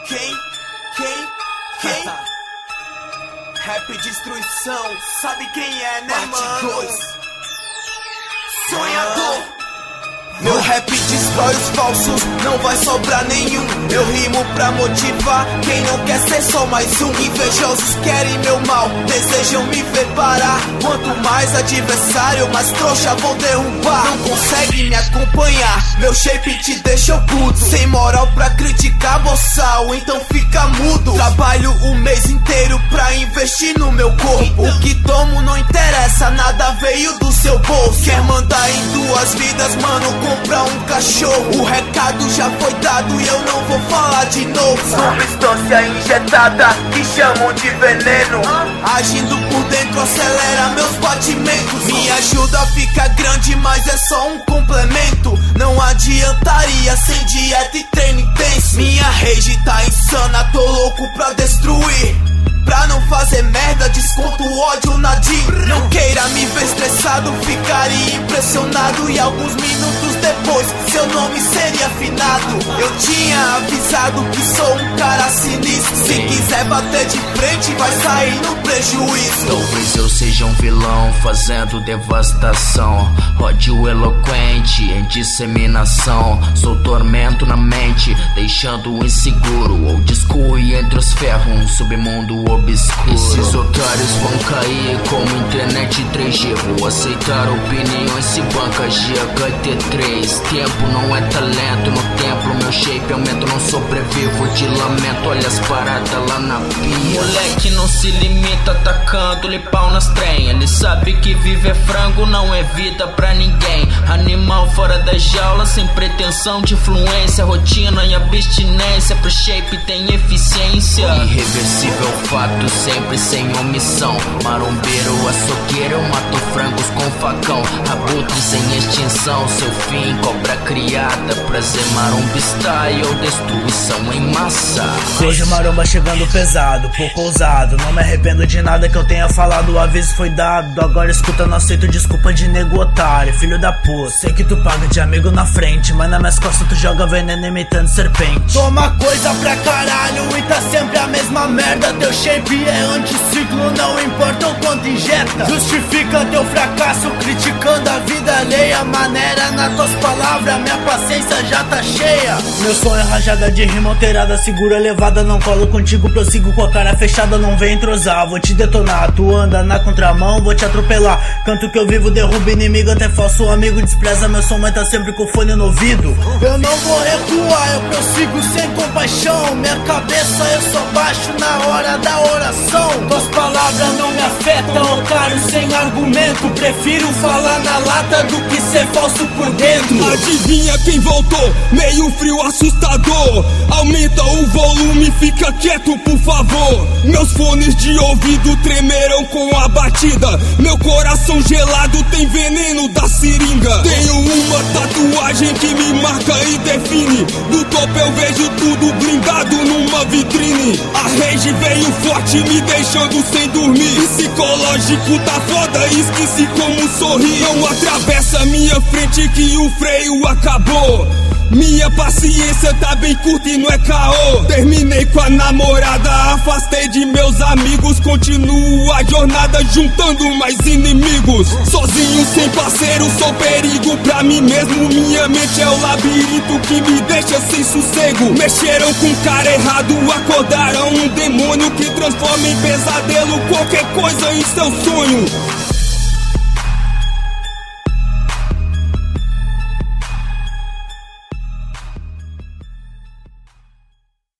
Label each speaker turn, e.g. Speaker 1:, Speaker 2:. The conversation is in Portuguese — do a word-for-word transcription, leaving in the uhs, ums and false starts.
Speaker 1: Quem? Quem? Quem? Rap destruição, sabe quem é, né, mano? dois. Sonhador. Meu rap destrói os falsos, não vai sobrar nenhum. Eu rimo pra motivar quem não quer ser só mais um. Invejosos querem meu mal, desejam me ver parar. Quanto mais adversário, mais trouxa vou derrubar. Não consegue me acompanhar, meu shape te deixa puto. Sem moral pra criticar boçal, então fica mudo. Trabalho o mês inteiro pra investir no meu corpo. O que tomo não interessa, nada veio do seu bolso. Quer mandar em duas vidas, mano, comprar um cachorro. O recado já foi dado e eu não vou falar de novo. Substância injetada que chamam de veneno, agindo por dentro acelera meus batimentos. Me ajuda fica grande, mas é só um complemento. Não adiantaria sem dieta e treino intenso. Minha rage tá insana, tô louco pra destruir. Pra não fazer merda, desconto o ódio na D. Não queira me ver estressado, ficaria impressionado. E alguns minutos depois, seu nome seria afinado. Eu tinha avisado que sou um cara sinistro. Se quiser bater de frente, vai sair no prejuízo.
Speaker 2: Talvez eu seja um vilão fazendo devastação, ódio eloquente em disseminação. Sou tormento na mente, deixando o inseguro. Ou discui entre os ferros, um submundo obscuro. Esses otários vão cair como internet três G. Vou aceitar opiniões se banca G H T três. Tempo não é talento, no templo meu shape aumenta. Não sobrevivo de lamento, olha as paradas lá na pia. Moleque não se limita atacando-lhe pau nas trem. Ele sabe que viver frango não é vida pra ninguém. Animal fora da jaula, sem pretensão de influência. Rotina e abstinência, pro shape tem eficiência. Irreversível fato, sempre sem omissão. Marombeiro, açougueiro, eu mato frangos com facão. Abutre sem extinção, seu fim, cobra criada. Prazer maromba style, destruição em massa.
Speaker 3: Vejo maromba chegando pesado, pouco ousado. Não me arrependo de nada que eu tenha falado, o aviso foi dado. Agora escuta, não aceito desculpa de nego otário, filho da puta. Sei que tu paga de amigo na frente, mas nas minhas costas tu joga veneno imitando serpente.
Speaker 4: Toma coisa pra caralho e tá sempre a mesma merda. Teu shape é anticiclo, não importa o quanto injeta. Justifica teu fracasso criticando a vida alheia. Maneira nas tuas palavras, minha paciência já tá cheia.
Speaker 3: Meu sonho é rajada de rima alterada, segura elevada. Não colo contigo, prossigo com a cara fechada. Não vem entrosar, vou te detonar. Tu anda na contramão, vou te atropelar. Canto que eu vivo, derruba inimigo, até falso amigo. Despreza meu som, mas tá sempre com fone no ouvido.
Speaker 4: Eu não vou recuar, eu prossigo sem compaixão. Minha cabeça eu só baixo na hora da oração. Tuas palavras não me afetam, otário sem argumento. Prefiro falar na lata do que ser falso por dentro.
Speaker 5: Adivinha quem voltou? Meio frio assustador. Aumenta o volume, fica quieto por favor. Meus fones de ouvido tremeram com a batida. Meu coração gelado tem veneno da seringa. Tenho uma tatuagem que me marca e define. Do topo eu vejo tudo blindado numa vitrine. A rage veio forte, me deixando sem dormir. Psicológico tá foda, esqueci como sorrir. Não atravessa minha frente que o freio acabou. Minha paciência tá bem curta e não é caô. Terminei com a namorada, afastei de meus amigos. Continuo a jornada juntando mais inimigos. Sozinho, sem parceiro, sou perigo pra mim mesmo. Minha mente é o labirinto que me deixa sem sossego. Mexeram com o cara errado, acordaram um demônio que transforma em pesadelo qualquer coisa em seu sonho.